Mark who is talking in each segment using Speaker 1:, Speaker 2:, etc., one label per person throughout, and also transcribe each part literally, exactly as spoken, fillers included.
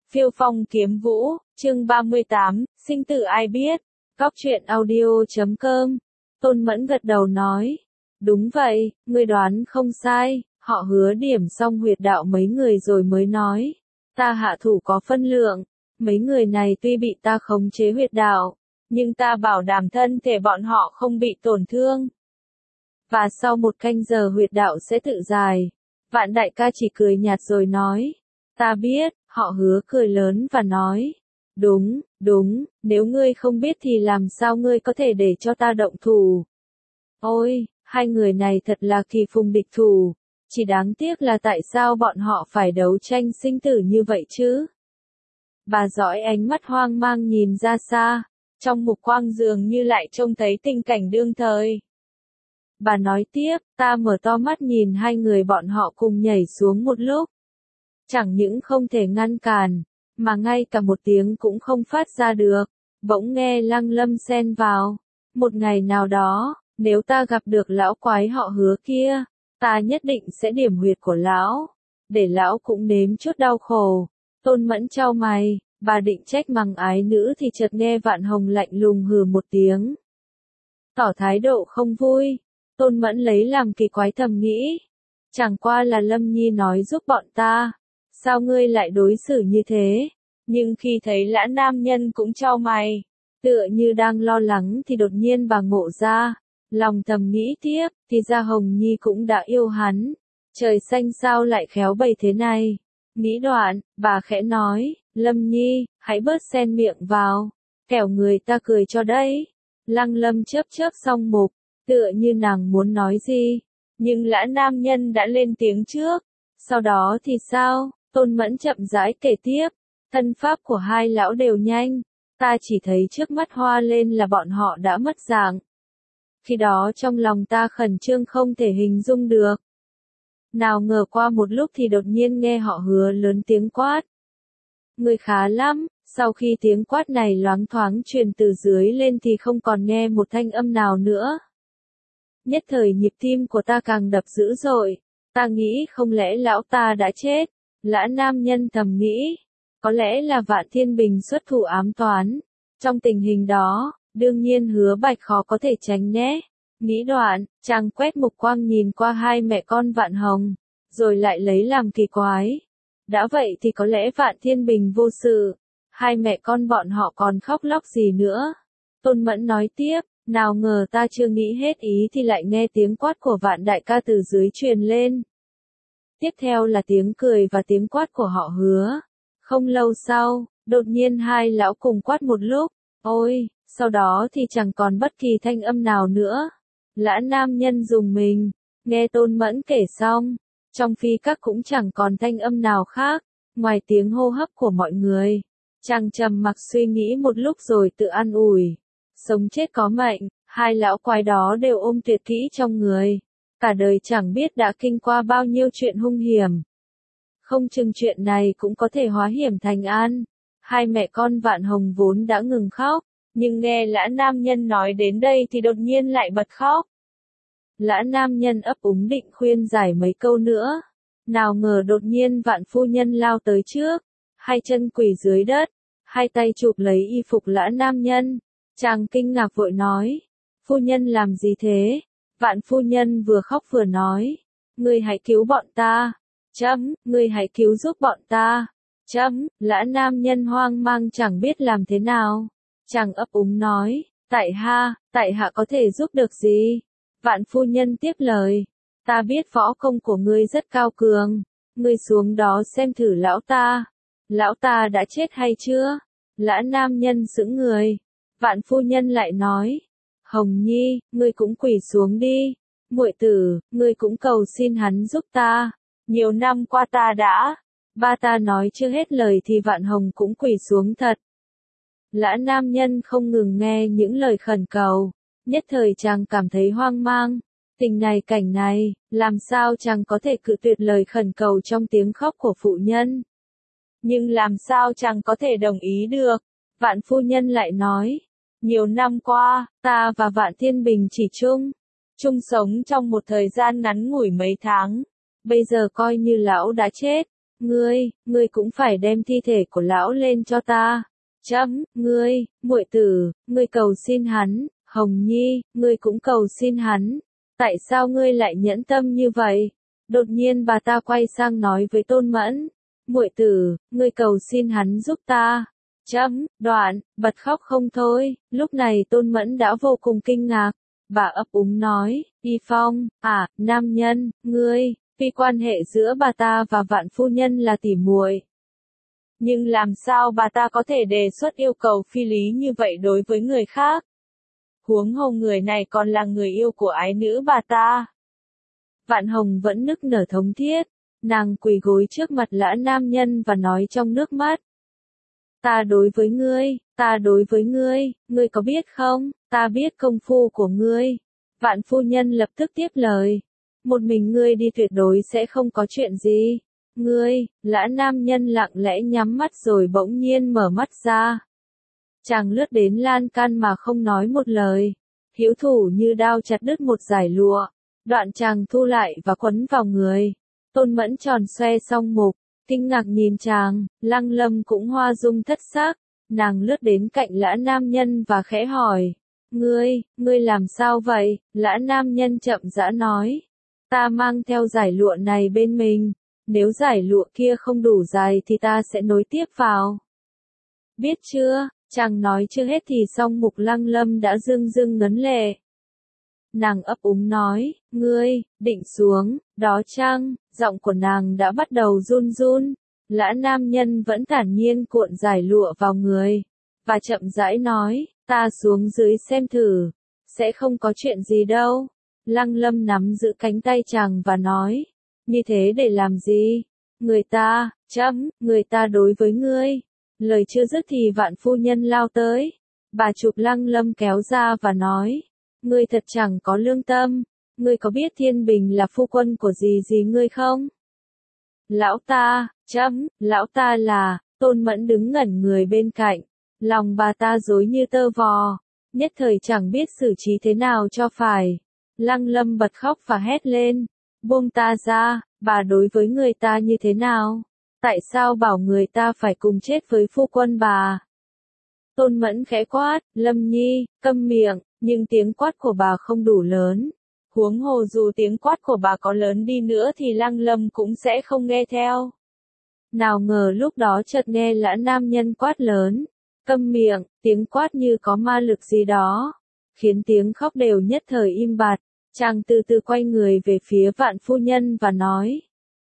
Speaker 1: Phiêu phong kiếm vũ, chương ba mươi tám, sinh tử ai biết, góc truyện audio chấm com. Tôn Mẫn gật đầu nói, đúng vậy, ngươi đoán không sai, họ hứa điểm xong huyệt đạo mấy người rồi mới nói, ta hạ thủ có phân lượng, mấy người này tuy bị ta khống chế huyệt đạo, nhưng ta bảo đảm thân thể bọn họ không bị tổn thương. Và sau một canh giờ huyệt đạo sẽ tự dài. Vạn đại ca chỉ cười nhạt rồi nói, ta biết, họ hứa cười lớn và nói, đúng, đúng, nếu ngươi không biết thì làm sao ngươi có thể để cho ta động thủ. Ôi, hai người này thật là kỳ phùng địch thủ, chỉ đáng tiếc là tại sao bọn họ phải đấu tranh sinh tử như vậy chứ? Bà dõi ánh mắt hoang mang nhìn ra xa, trong mục quang dường như lại trông thấy tình cảnh đương thời. Bà nói tiếp, ta mở to mắt nhìn hai người bọn họ cùng nhảy xuống một lúc. Chẳng những không thể ngăn cản, mà ngay cả một tiếng cũng không phát ra được. Bỗng nghe Lăng Lâm xen vào. Một ngày nào đó, nếu ta gặp được lão quái họ hứa kia, ta nhất định sẽ điểm huyệt của lão, để lão cũng nếm chút đau khổ. Tôn Mẫn chau mày, bà định trách mắng ái nữ thì chợt nghe Vạn Hồng lạnh lùng hừ một tiếng. Tỏ thái độ không vui. Tôn Mẫn lấy làm kỳ quái thầm nghĩ. Chẳng qua là Lâm Nhi nói giúp bọn ta. Sao ngươi lại đối xử như thế? Nhưng khi thấy Lã nam nhân cũng chau mày. Tựa như đang lo lắng thì đột nhiên bà ngộ ra. Lòng thầm nghĩ tiếp, thì ra Hồng Nhi cũng đã yêu hắn. Trời xanh sao lại khéo bày thế này? Nghĩ đoạn, bà khẽ nói, Lâm Nhi, hãy bớt xen miệng vào. Kẻo người ta cười cho đấy. Lăng Lâm chớp chớp xong mục. Tựa như nàng muốn nói gì, nhưng Lã nam nhân đã lên tiếng trước. Sau đó thì sao? Tôn Mẫn chậm rãi kể tiếp, thân pháp của hai lão đều nhanh, ta chỉ thấy trước mắt hoa lên là bọn họ đã mất dạng. Khi đó trong lòng ta khẩn trương không thể hình dung được. Nào ngờ qua một lúc thì đột nhiên nghe họ hứa lớn tiếng quát. Người khá lắm, sau khi tiếng quát này loáng thoáng truyền từ dưới lên thì không còn nghe một thanh âm nào nữa. Nhất thời nhịp tim của ta càng đập dữ dội, ta nghĩ không lẽ lão ta đã chết, Lã nam nhân thầm nghĩ, có lẽ là Vạn Thiên Bình xuất thủ ám toán, trong tình hình đó, đương nhiên Hứa Bạch khó có thể tránh né, nghĩ đoạn, chàng quét mục quang nhìn qua hai mẹ con Vạn Hồng, rồi lại lấy làm kỳ quái, đã vậy thì có lẽ Vạn Thiên Bình vô sự, hai mẹ con bọn họ còn khóc lóc gì nữa, Tôn Mẫn nói tiếp. Nào ngờ ta chưa nghĩ hết ý thì lại nghe tiếng quát của Vạn đại ca từ dưới truyền lên. Tiếp theo là tiếng cười và tiếng quát của họ hứa. Không lâu sau, đột nhiên hai lão cùng quát một lúc. Ôi, sau đó thì chẳng còn bất kỳ thanh âm nào nữa. Lã nam nhân dùng mình, nghe Tôn Mẫn kể xong. Trong phi các cũng chẳng còn thanh âm nào khác, ngoài tiếng hô hấp của mọi người. Chàng trầm mặc suy nghĩ một lúc rồi tự an ủi. Sống chết có mệnh, hai lão quái đó đều ôm tuyệt kỹ trong người. Cả đời chẳng biết đã kinh qua bao nhiêu chuyện hung hiểm. Không chừng chuyện này cũng có thể hóa hiểm thành an. Hai mẹ con Vạn Hồng vốn đã ngừng khóc, nhưng nghe Lã nam nhân nói đến đây thì đột nhiên lại bật khóc. Lã nam nhân ấp úng định khuyên giải mấy câu nữa. Nào ngờ đột nhiên Vạn phu nhân lao tới trước, hai chân quỳ dưới đất, hai tay chụp lấy y phục Lã nam nhân. Chàng kinh ngạc vội nói, phu nhân làm gì thế? Vạn phu nhân vừa khóc vừa nói, ngươi hãy cứu bọn ta, chấm, ngươi hãy cứu giúp bọn ta, chấm, Lã nam nhân hoang mang chẳng biết làm thế nào. Chàng ấp úng nói, tại hạ, tại hạ có thể giúp được gì? Vạn phu nhân tiếp lời, ta biết võ công của ngươi rất cao cường, ngươi xuống đó xem thử lão ta, lão ta đã chết hay chưa? Lã nam nhân sững người. Vạn phu nhân lại nói, Hồng Nhi, ngươi cũng quỳ xuống đi, muội tử, ngươi cũng cầu xin hắn giúp ta, nhiều năm qua ta đã, ba ta nói chưa hết lời thì Vạn Hồng cũng quỳ xuống thật. Lã nam nhân không ngừng nghe những lời khẩn cầu, nhất thời chàng cảm thấy hoang mang, tình này cảnh này, làm sao chàng có thể cự tuyệt lời khẩn cầu trong tiếng khóc của phụ nhân. Nhưng làm sao chàng có thể đồng ý được, Vạn phu nhân lại nói. Nhiều năm qua, ta và Vạn Thiên Bình chỉ chung, chung sống trong một thời gian ngắn ngủi mấy tháng. Bây giờ coi như lão đã chết, ngươi, ngươi cũng phải đem thi thể của lão lên cho ta. Chấm, ngươi, muội tử, ngươi cầu xin hắn, Hồng Nhi, ngươi cũng cầu xin hắn. Tại sao ngươi lại nhẫn tâm như vậy? Đột nhiên bà ta quay sang nói với Tôn Mẫn, muội tử, ngươi cầu xin hắn giúp ta. Chấm, đoạn, bật khóc không thôi. Lúc này Tôn Mẫn đã vô cùng kinh ngạc. Bà ấp úng nói, Y Phong, à, nam nhân, ngươi, vì quan hệ giữa bà ta và Vạn phu nhân là tỉ muội. Nhưng làm sao bà ta có thể đề xuất yêu cầu phi lý như vậy đối với người khác? Huống hồ người này còn là người yêu của ái nữ bà ta. Vạn Hồng vẫn nức nở thống thiết, nàng quỳ gối trước mặt lã nam nhân và nói trong nước mắt. Ta đối với ngươi, ta đối với ngươi, ngươi có biết không, ta biết công phu của ngươi. Vạn phu nhân lập tức tiếp lời. Một mình ngươi đi tuyệt đối sẽ không có chuyện gì. Ngươi, lã nam nhân lặng lẽ nhắm mắt rồi bỗng nhiên mở mắt ra. Chàng lướt đến lan can mà không nói một lời. Hữu thủ như đao chặt đứt một dải lụa. Đoạn chàng thu lại và quấn vào người. Tôn Mẫn tròn xoe song mục, kinh ngạc nhìn chàng, Lăng Lâm cũng hoa dung thất sắc. Nàng lướt đến cạnh lã nam nhân và khẽ hỏi. Ngươi, ngươi làm sao vậy? Lã nam nhân chậm rãi nói. Ta mang theo dải lụa này bên mình. Nếu dải lụa kia không đủ dài thì ta sẽ nối tiếp vào. Biết chưa? Chàng nói chưa hết thì song mục Lăng Lâm đã rưng rưng ngấn lệ. Nàng ấp úng nói, ngươi, định xuống, đó chăng? Giọng của nàng đã bắt đầu run run. Lã nam nhân vẫn thản nhiên cuộn dải lụa vào người. Và chậm rãi nói, ta xuống dưới xem thử. Sẽ không có chuyện gì đâu. Lăng Lâm nắm giữ cánh tay chàng và nói. Như thế để làm gì? Người ta, chấm, người ta đối với ngươi. Lời chưa dứt thì Vạn phu nhân lao tới. Bà chụp Lăng Lâm kéo ra và nói. Ngươi thật chẳng có lương tâm. Ngươi có biết Thiên Bình là phu quân của gì gì ngươi không? Lão ta, chấm, lão ta là, Tôn Mẫn đứng ngẩn người bên cạnh. Lòng bà ta rối như tơ vò. Nhất thời chẳng biết xử trí thế nào cho phải. Lăng Lâm bật khóc và hét lên. Buông ta ra, bà đối với người ta như thế nào? Tại sao bảo người ta phải cùng chết với phu quân bà? Tôn Mẫn khẽ quát, Lâm Nhi, câm miệng, nhưng tiếng quát của bà không đủ lớn. Huống hồ dù tiếng quát của bà có lớn đi nữa thì Lăng Lâm cũng sẽ không nghe theo. Nào ngờ lúc đó chợt nghe lã nam nhân quát lớn. Câm miệng, tiếng quát như có ma lực gì đó. Khiến tiếng khóc đều nhất thời im bặt. Chàng từ từ quay người về phía Vạn phu nhân và nói.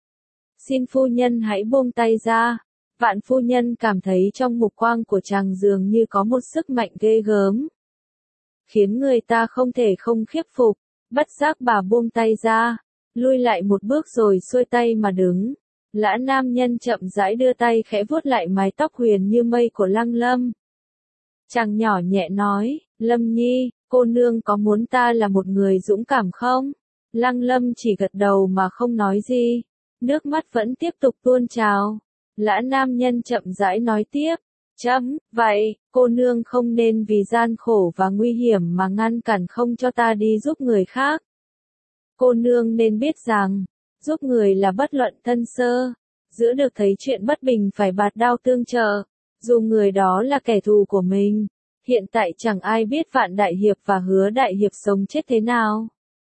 Speaker 1: Xin phu nhân hãy buông tay ra. Vạn phu nhân cảm thấy trong mục quang của chàng dường như có một sức mạnh ghê gớm. Khiến người ta không thể không khiếp phục. Bất giác bà buông tay ra. Lui lại một bước rồi xuôi tay mà đứng. Lã nam nhân chậm rãi đưa tay khẽ vuốt lại mái tóc huyền như mây của Lăng Lâm. Chàng nhỏ nhẹ nói, Lâm Nhi, cô nương có muốn ta là một người dũng cảm không? Lăng Lâm chỉ gật đầu mà không nói gì. Nước mắt vẫn tiếp tục tuôn trào. Lã nam nhân chậm rãi nói tiếp. Chấm, vậy, cô nương không nên vì gian khổ và nguy hiểm mà ngăn cản không cho ta đi giúp người khác. Cô nương nên biết rằng, giúp người là bất luận thân sơ. Giữa được thấy chuyện bất bình phải bạt đao tương trợ. Dù người đó là kẻ thù của mình. Hiện tại chẳng ai biết Vạn Đại Hiệp và Hứa Đại Hiệp sống chết thế nào.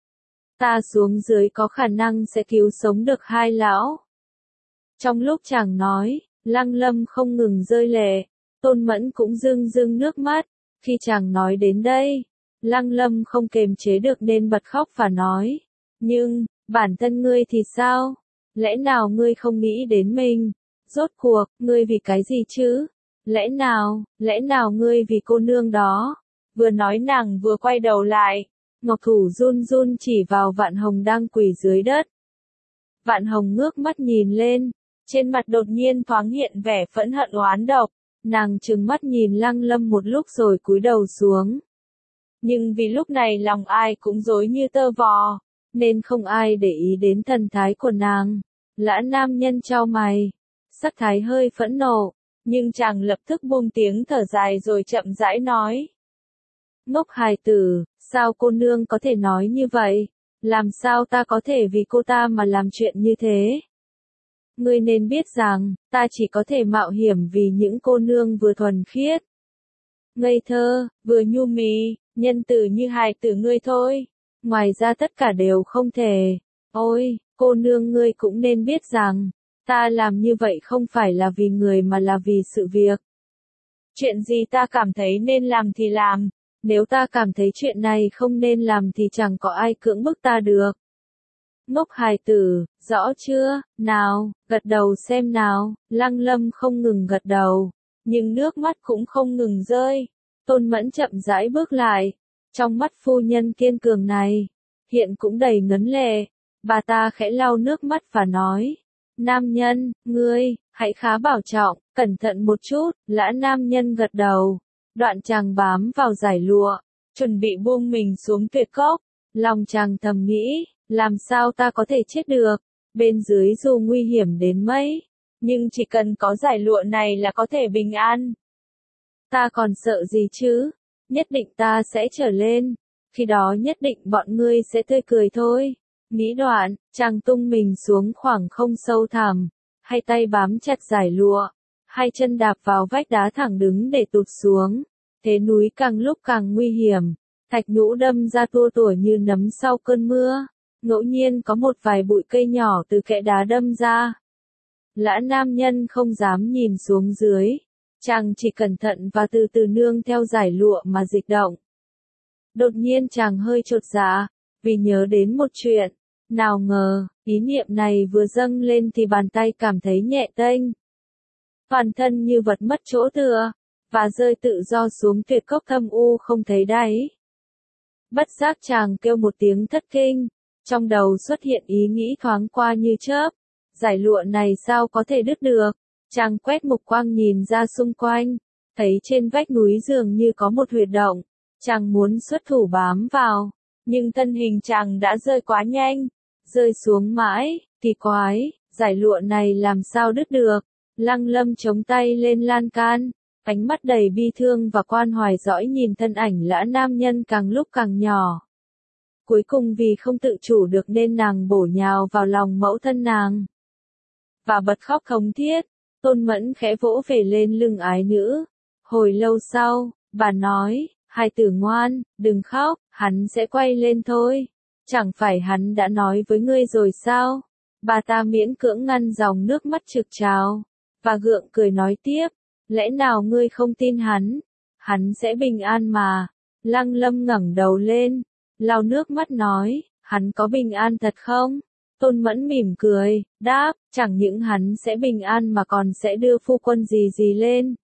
Speaker 1: Ta xuống dưới có khả năng sẽ cứu sống được hai lão. Trong lúc chàng nói, Lăng Lâm không ngừng rơi lệ. Tôn Mẫn cũng rưng rưng nước mắt. Khi chàng nói đến đây, Lăng Lâm không kềm chế được nên bật khóc và nói. Nhưng, bản thân ngươi thì sao? Lẽ nào ngươi không nghĩ đến mình? Rốt cuộc, ngươi vì cái gì chứ? Lẽ nào, lẽ nào ngươi vì cô nương đó? Vừa nói nàng vừa quay đầu lại. Ngọc thủ run run chỉ vào Vạn Hồng đang quỳ dưới đất. Vạn Hồng ngước mắt nhìn lên. Trên mặt đột nhiên thoáng hiện vẻ phẫn hận oán độc. Nàng trừng mắt nhìn Lăng Lâm một lúc rồi cúi đầu xuống. Nhưng vì lúc này lòng ai cũng rối như tơ vò. Nên không ai để ý đến thần thái của nàng. Lã nam nhân chau mày. Sắc thái hơi phẫn nộ. Nhưng chàng lập tức buông tiếng thở dài rồi chậm rãi nói. Ngốc hài tử, sao cô nương có thể nói như vậy? Làm sao ta có thể vì cô ta mà làm chuyện như thế? ngươi nên biết rằng, ta chỉ có thể mạo hiểm vì những cô nương vừa thuần khiết, ngây thơ, vừa nhu mì, nhân từ như hài tử ngươi thôi. Ngoài ra tất cả đều không thể. Ôi, cô nương ngươi cũng nên biết rằng, ta làm như vậy không phải là vì người mà là vì sự việc. Chuyện gì ta cảm thấy nên làm thì làm, nếu ta cảm thấy chuyện này không nên làm thì chẳng có ai cưỡng bức ta được. Ngốc hài tử, rõ chưa, nào, gật đầu xem nào, Lăng Lâm không ngừng gật đầu, nhưng nước mắt cũng không ngừng rơi. Tôn Mẫn chậm rãi bước lại, trong mắt phu nhân kiên cường này, hiện cũng đầy ngấn lệ. Bà ta khẽ lau nước mắt và nói, nam nhân, ngươi, hãy khá bảo trọng, cẩn thận một chút. Lã nam nhân gật đầu, đoạn chàng bám vào dải lụa, chuẩn bị buông mình xuống tuyệt cốc. Lòng chàng thầm nghĩ, làm sao ta có thể chết được, bên dưới dù nguy hiểm đến mấy, nhưng chỉ cần có dải lụa này là có thể bình an. Ta còn sợ gì chứ, nhất định ta sẽ trở lên, khi đó nhất định bọn ngươi sẽ tươi cười thôi. Nghĩ đoạn, chàng tung mình xuống khoảng không sâu thẳm, hai tay bám chặt dải lụa, hai chân đạp vào vách đá thẳng đứng để tụt xuống. Thế núi càng lúc càng nguy hiểm, thạch nhũ đâm ra tua tủa như nấm sau cơn mưa, ngẫu nhiên có một vài bụi cây nhỏ từ kẽ đá đâm ra. Lã nam nhân không dám nhìn xuống dưới, chàng chỉ cẩn thận và từ từ nương theo dải lụa mà dịch động. Đột nhiên chàng hơi chột dạ, vì nhớ đến một chuyện. Nào ngờ, ý niệm này vừa dâng lên thì bàn tay cảm thấy nhẹ tênh. Toàn thân như vật mất chỗ tựa, và rơi tự do xuống tuyệt cốc thâm u không thấy đáy. Bất giác chàng kêu một tiếng thất kinh, trong đầu xuất hiện ý nghĩ thoáng qua như chớp. Dải lụa này sao có thể đứt được? Chàng quét mục quang nhìn ra xung quanh, thấy trên vách núi dường như có một huyệt động. Chàng muốn xuất thủ bám vào, nhưng thân hình chàng đã rơi quá nhanh, rơi xuống mãi, kỳ quái, dải lụa này làm sao đứt được. Lăng Lâm chống tay lên lan can, ánh mắt đầy bi thương và quan hoài dõi nhìn thân ảnh lã nam nhân càng lúc càng nhỏ. Cuối cùng vì không tự chủ được nên nàng bổ nhào vào lòng mẫu thân nàng, và bật khóc thống thiết. Tôn Mẫn khẽ vỗ về lên lưng ái nữ. Hồi lâu sau, bà nói, hài tử ngoan, đừng khóc, hắn sẽ quay lên thôi. Chẳng phải hắn đã nói với ngươi rồi sao? Bà ta miễn cưỡng ngăn dòng nước mắt trực trào, và gượng cười nói tiếp, lẽ nào ngươi không tin hắn? Hắn sẽ bình an mà. Lăng Lâm ngẩng đầu lên, lau nước mắt nói, hắn có bình an thật không? Tôn Mẫn mỉm cười, đáp, chẳng những hắn sẽ bình an mà còn sẽ đưa phu quân gì gì lên.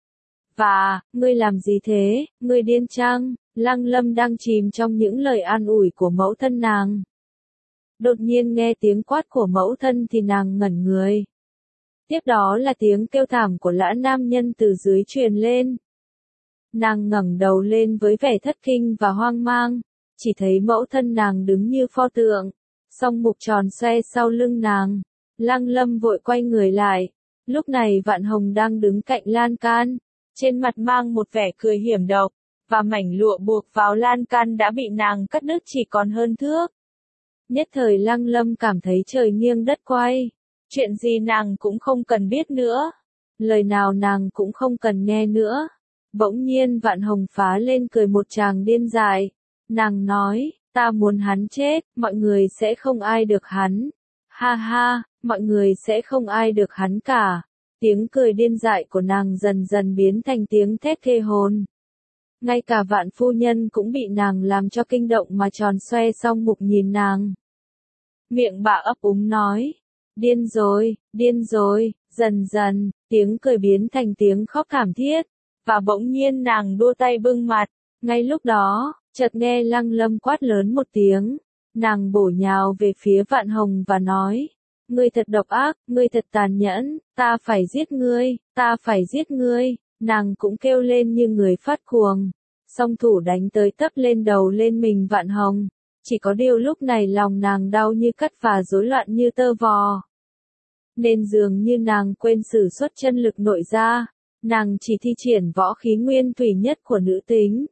Speaker 1: Và, ngươi làm gì thế, ngươi điên chăng? Lăng Lâm đang chìm trong những lời an ủi của mẫu thân nàng. Đột nhiên nghe tiếng quát của mẫu thân thì nàng ngẩn người. Tiếp đó là tiếng kêu thảm của lã nam nhân từ dưới truyền lên. Nàng ngẩng đầu lên với vẻ thất kinh và hoang mang, chỉ thấy mẫu thân nàng đứng như pho tượng, song mục tròn xoe sau lưng nàng. Lăng Lâm vội quay người lại, lúc này Vạn Hồng đang đứng cạnh lan can, trên mặt mang một vẻ cười hiểm độc, và mảnh lụa buộc vào lan can đã bị nàng cắt đứt chỉ còn hơn thước. Nhất thời Lăng Lâm cảm thấy trời nghiêng đất quay, chuyện gì nàng cũng không cần biết nữa, lời nào nàng cũng không cần nghe nữa. Bỗng nhiên Vạn Hồng phá lên cười một tràng điên dại, nàng nói, ta muốn hắn chết, mọi người sẽ không ai được hắn. Ha ha, mọi người sẽ không ai được hắn cả. Tiếng cười điên dại của nàng dần dần biến thành tiếng thét thê hồn. Ngay cả Vạn phu nhân cũng bị nàng làm cho kinh động mà tròn xoe song mục nhìn nàng. Miệng bà ấp úng nói, điên rồi, điên rồi. Dần dần, tiếng cười biến thành tiếng khóc thảm thiết, và bỗng nhiên nàng đua tay bưng mặt. Ngay lúc đó, chợt nghe Lăng Lâm quát lớn một tiếng, nàng bổ nhào về phía Vạn Hồng và nói, ngươi thật độc ác, ngươi thật tàn nhẫn, ta phải giết ngươi, ta phải giết ngươi. Nàng cũng kêu lên như người phát cuồng, song thủ đánh tới tấp lên đầu lên mình Vạn Hồng. Chỉ có điều lúc này lòng nàng đau như cắt và rối loạn như tơ vò, nên dường như nàng quên sử xuất chân lực nội ra, nàng chỉ thi triển võ khí nguyên thủy nhất của nữ tính.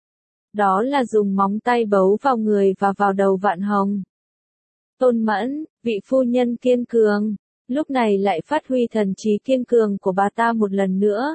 Speaker 1: Đó là dùng móng tay bấu vào người và vào đầu Vạn Hồng. Tôn Mẫn, vị phu nhân kiên cường, lúc này lại phát huy thần trí kiên cường của bà ta một lần nữa.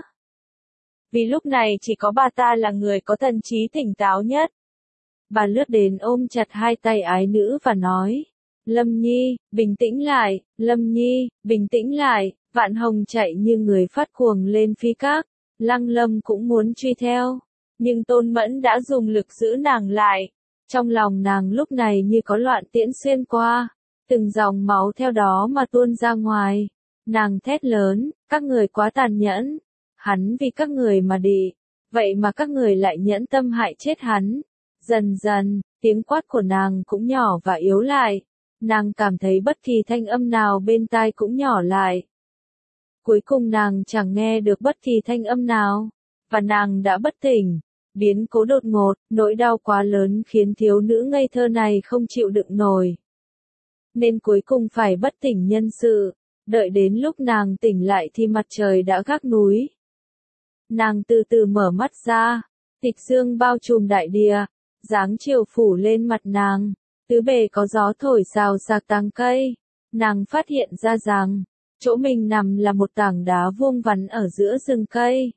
Speaker 1: Vì lúc này chỉ có bà ta là người có thần trí tỉnh táo nhất. Bà lướt đến ôm chặt hai tay ái nữ và nói, Lâm Nhi, bình tĩnh lại, Lâm Nhi, bình tĩnh lại. Vạn Hồng chạy như người phát cuồng lên phi các, Lăng Lâm cũng muốn truy theo, nhưng Tôn Mẫn đã dùng lực giữ nàng lại. Trong lòng nàng lúc này như có loạn tiễn xuyên qua, từng dòng máu theo đó mà tuôn ra ngoài. Nàng thét lớn, các người quá tàn nhẫn, hắn vì các người mà đi, vậy mà các người lại nhẫn tâm hại chết hắn. Dần dần, tiếng quát của nàng cũng nhỏ và yếu lại, nàng cảm thấy bất kỳ thanh âm nào bên tai cũng nhỏ lại. Cuối cùng nàng chẳng nghe được bất kỳ thanh âm nào, và nàng đã bất tỉnh. Biến cố đột ngột, nỗi đau quá lớn khiến thiếu nữ ngây thơ này không chịu đựng nổi. Nên cuối cùng phải bất tỉnh nhân sự, đợi đến lúc nàng tỉnh lại thì mặt trời đã gác núi. Nàng từ từ mở mắt ra, tịch dương bao trùm đại địa, dáng chiều phủ lên mặt nàng, tứ bề có gió thổi xào xạc tàng cây. Nàng phát hiện ra rằng, chỗ mình nằm là một tảng đá vuông vắn ở giữa rừng cây.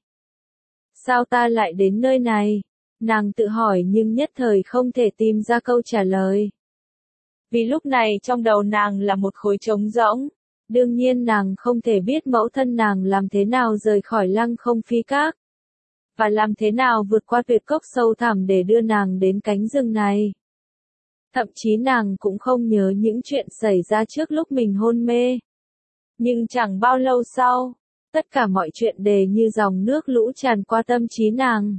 Speaker 1: Sao ta lại đến nơi này? Nàng tự hỏi nhưng nhất thời không thể tìm ra câu trả lời. Vì lúc này trong đầu nàng là một khối trống rỗng. Đương nhiên nàng không thể biết mẫu thân nàng làm thế nào rời khỏi Lăng Không Phi Các. Và làm thế nào vượt qua tuyệt cốc sâu thẳm để đưa nàng đến cánh rừng này. Thậm chí nàng cũng không nhớ những chuyện xảy ra trước lúc mình hôn mê. Nhưng chẳng bao lâu sau, tất cả mọi chuyện đều như dòng nước lũ tràn qua tâm trí nàng.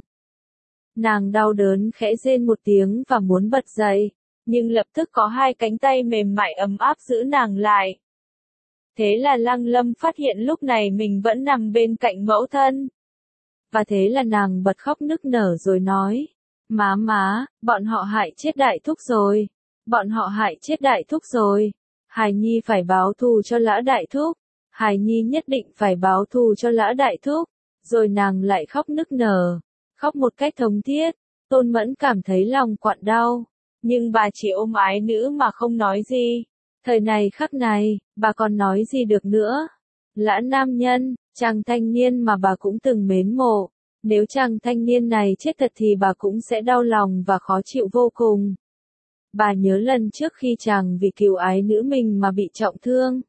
Speaker 1: Nàng đau đớn khẽ rên một tiếng và muốn bật dậy, nhưng lập tức có hai cánh tay mềm mại ấm áp giữ nàng lại. Thế là Lăng Lâm phát hiện lúc này mình vẫn nằm bên cạnh mẫu thân. Và thế là nàng bật khóc nức nở rồi nói, má má, bọn họ hại chết đại thúc rồi, bọn họ hại chết đại thúc rồi, Hài Nhi phải báo thù cho Lã đại thúc, Hài Nhi nhất định phải báo thù cho Lã đại thúc. Rồi nàng lại khóc nức nở, khóc một cách thống thiết. Tôn Mẫn cảm thấy lòng quặn đau, nhưng bà chỉ ôm ái nữ mà không nói gì. Thời này khắc này, bà còn nói gì được nữa. Lã nam nhân, chàng thanh niên mà bà cũng từng mến mộ, nếu chàng thanh niên này chết thật thì bà cũng sẽ đau lòng và khó chịu vô cùng. Bà nhớ lần trước khi chàng vì cứu ái nữ mình mà bị trọng thương.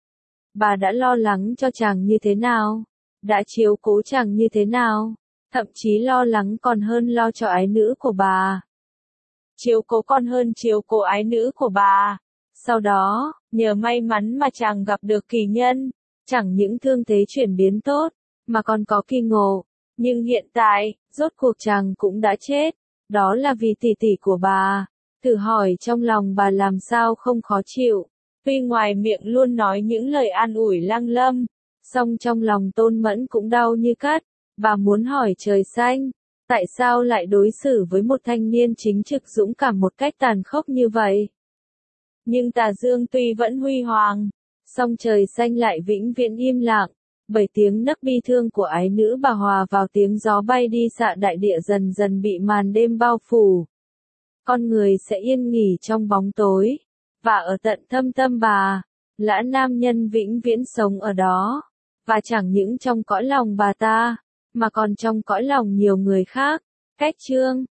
Speaker 1: Bà đã lo lắng cho chàng như thế nào, đã chiếu cố chàng như thế nào, thậm chí lo lắng còn hơn lo cho ái nữ của bà. Chiếu cố còn hơn chiếu cố ái nữ của bà. Sau đó, nhờ may mắn mà chàng gặp được kỳ nhân, chẳng những thương thế chuyển biến tốt, mà còn có kỳ ngộ. Nhưng hiện tại, rốt cuộc chàng cũng đã chết, đó là vì tỷ tỷ của bà. Thử hỏi trong lòng bà làm sao không khó chịu. Tuy ngoài miệng luôn nói những lời an ủi Lăng Lâm, song trong lòng Tôn Mẫn cũng đau như cắt. Bà muốn hỏi trời xanh, tại sao lại đối xử với một thanh niên chính trực dũng cảm một cách tàn khốc như vậy? Nhưng tà dương tuy vẫn huy hoàng, song trời xanh lại vĩnh viễn im lặng, bởi tiếng nấc bi thương của ái nữ bà hòa vào tiếng gió bay đi xạ đại địa dần dần bị màn đêm bao phủ. Con người sẽ yên nghỉ trong bóng tối, và ở tận thâm tâm bà, Lã nam nhân vĩnh viễn sống ở đó, và chẳng những trong cõi lòng bà ta, mà còn trong cõi lòng nhiều người khác. Cách chương